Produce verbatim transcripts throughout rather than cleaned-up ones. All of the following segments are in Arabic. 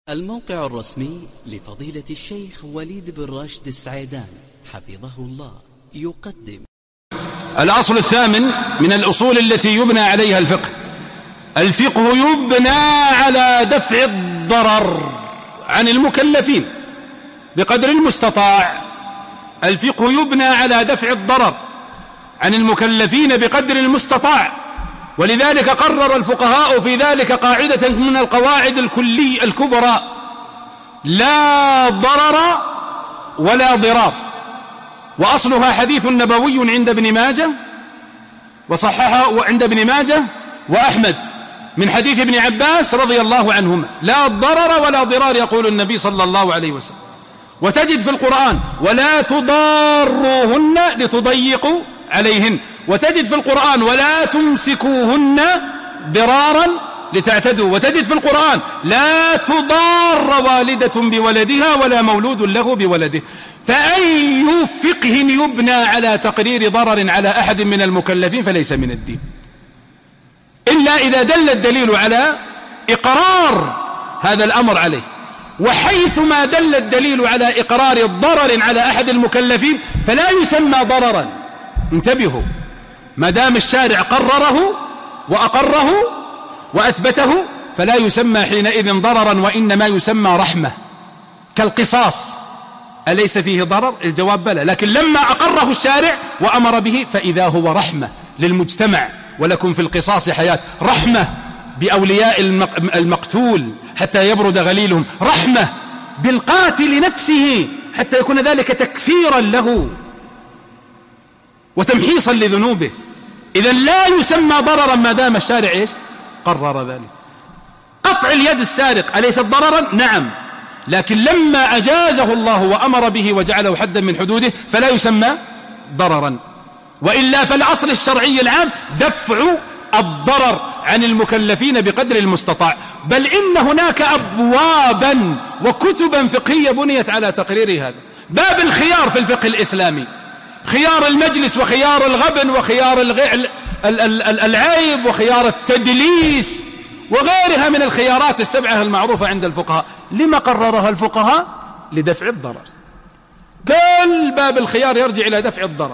الموقع الرسمي لفضيلة الشيخ وليد بن راشد السعيدان حفظه الله يقدم الأصل الثامن من الأصول التي يبنى عليها الفقه. الفقه يبنى على دفع الضرر عن المكلفين بقدر المستطاع. الفقه يبنى على دفع الضرر عن المكلفين بقدر المستطاع، ولذلك قرر الفقهاء في ذلك قاعدة من القواعد الكلي الكبرى: لا ضرر ولا ضرار. وأصلها حديث نبوي عند ابن ماجه وصححه عند ابن ماجه وأحمد من حديث ابن عباس رضي الله عنهما: لا ضرر ولا ضرار، يقول النبي صلى الله عليه وسلم. وتجد في القرآن: ولا تضاروهن لتضيقوا عليهن. وتجد في القرآن: ولا تمسكوهن ضرارا لتعتدوا. وتجد في القرآن: لا تضار والدة بولدها ولا مولود له بولده. فأي فقه يبنى على تقرير ضرر على أحد من المكلفين فليس من الدين، إلا إذا دل الدليل على إقرار هذا الأمر عليه. وحيثما دل الدليل على إقرار ضرر على أحد المكلفين فلا يسمى ضررا. انتبهوا، ما دام الشارع قرره وأقره وأثبته فلا يسمى حينئذ ضررا، وإنما يسمى رحمة، كالقصاص. أليس فيه ضرر؟ الجواب بلى، لكن لما أقره الشارع وأمر به فإذا هو رحمة للمجتمع. ولكم في القصاص حياة، رحمة بأولياء المقتول حتى يبرد غليلهم، رحمة بالقاتل نفسه حتى يكون ذلك تكفيرا له وتمحيصا لذنوبه. إذن لا يسمى ضررا ما دام الشارع إيش؟ قرر ذلك. قطع اليد السارق أليس ضررا؟ نعم، لكن لما أجازه الله وأمر به وجعله حدا من حدوده فلا يسمى ضررا. وإلا فالأصل الشرعي العام دفع الضرر عن المكلفين بقدر المستطاع. بل إن هناك أبوابا وكتبا فقهية بنيت على تقرير هذا. باب الخيار في الفقه الإسلامي: خيار المجلس وخيار الغبن وخيار العيب وخيار التدليس وغيرها من الخيارات السبعة المعروفة عند الفقهاء. لما قررها الفقهاء؟ لدفع الضرر. كل باب الخيار يرجع إلى دفع الضرر.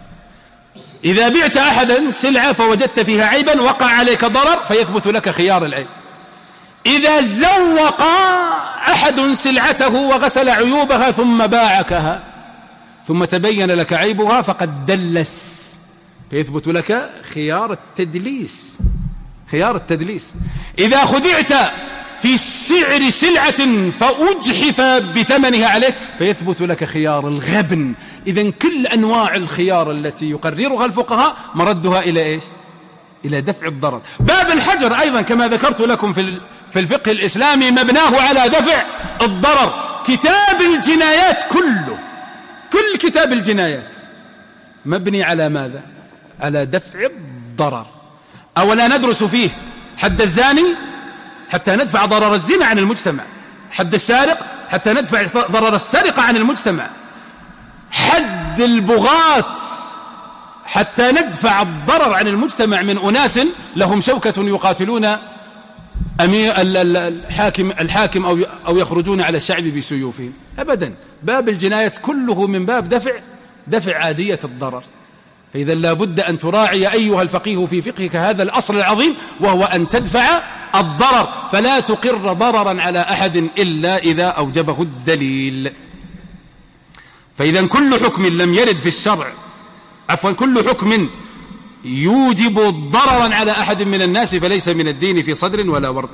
إذا بعت أحدا سلعة فوجدت فيها عيبا وقع عليك ضرر فيثبت لك خيار العيب. إذا زوق أحد سلعته وغسل عيوبها ثم باعكها ثم تبين لك عيبها فقد دلس فيثبت لك خيار التدليس، خيار التدليس. إذا خدعت في سعر سلعة فأجحف بثمنها عليك فيثبت لك خيار الغبن. إذن كل أنواع الخيار التي يقررها الفقهاء مردها إلى إيش؟ إلى دفع الضرر. باب الحجر أيضا كما ذكرت لكم في الفقه الإسلامي مبناه على دفع الضرر. كتاب الجنايات كله، كل كتاب الجنايات مبني على ماذا؟ على دفع الضرر. أولا ندرس فيه حد الزاني حتى ندفع ضرر الزنا عن المجتمع، حد السارق حتى ندفع ضرر السرقة عن المجتمع، حد البغاة حتى ندفع الضرر عن المجتمع من أناس لهم شوكة يقاتلون أمير الحاكم الحاكم أو أو يخرجون على الشعب بسيوفهم. أبدا، باب الجنايات كله من باب دفع دفع عادية الضرر. فإذا لا بد أن تراعي أيها الفقيه في فقهك هذا الأصل العظيم، وهو أن تدفع الضرر، فلا تقر ضررا على أحد إلا إذا أوجبه الدليل. فإذا كل حكم لم يرد في الشرع، عفوا كل حكم يوجب ضررا على أحد من الناس فليس من الدين في صدر ولا ورد.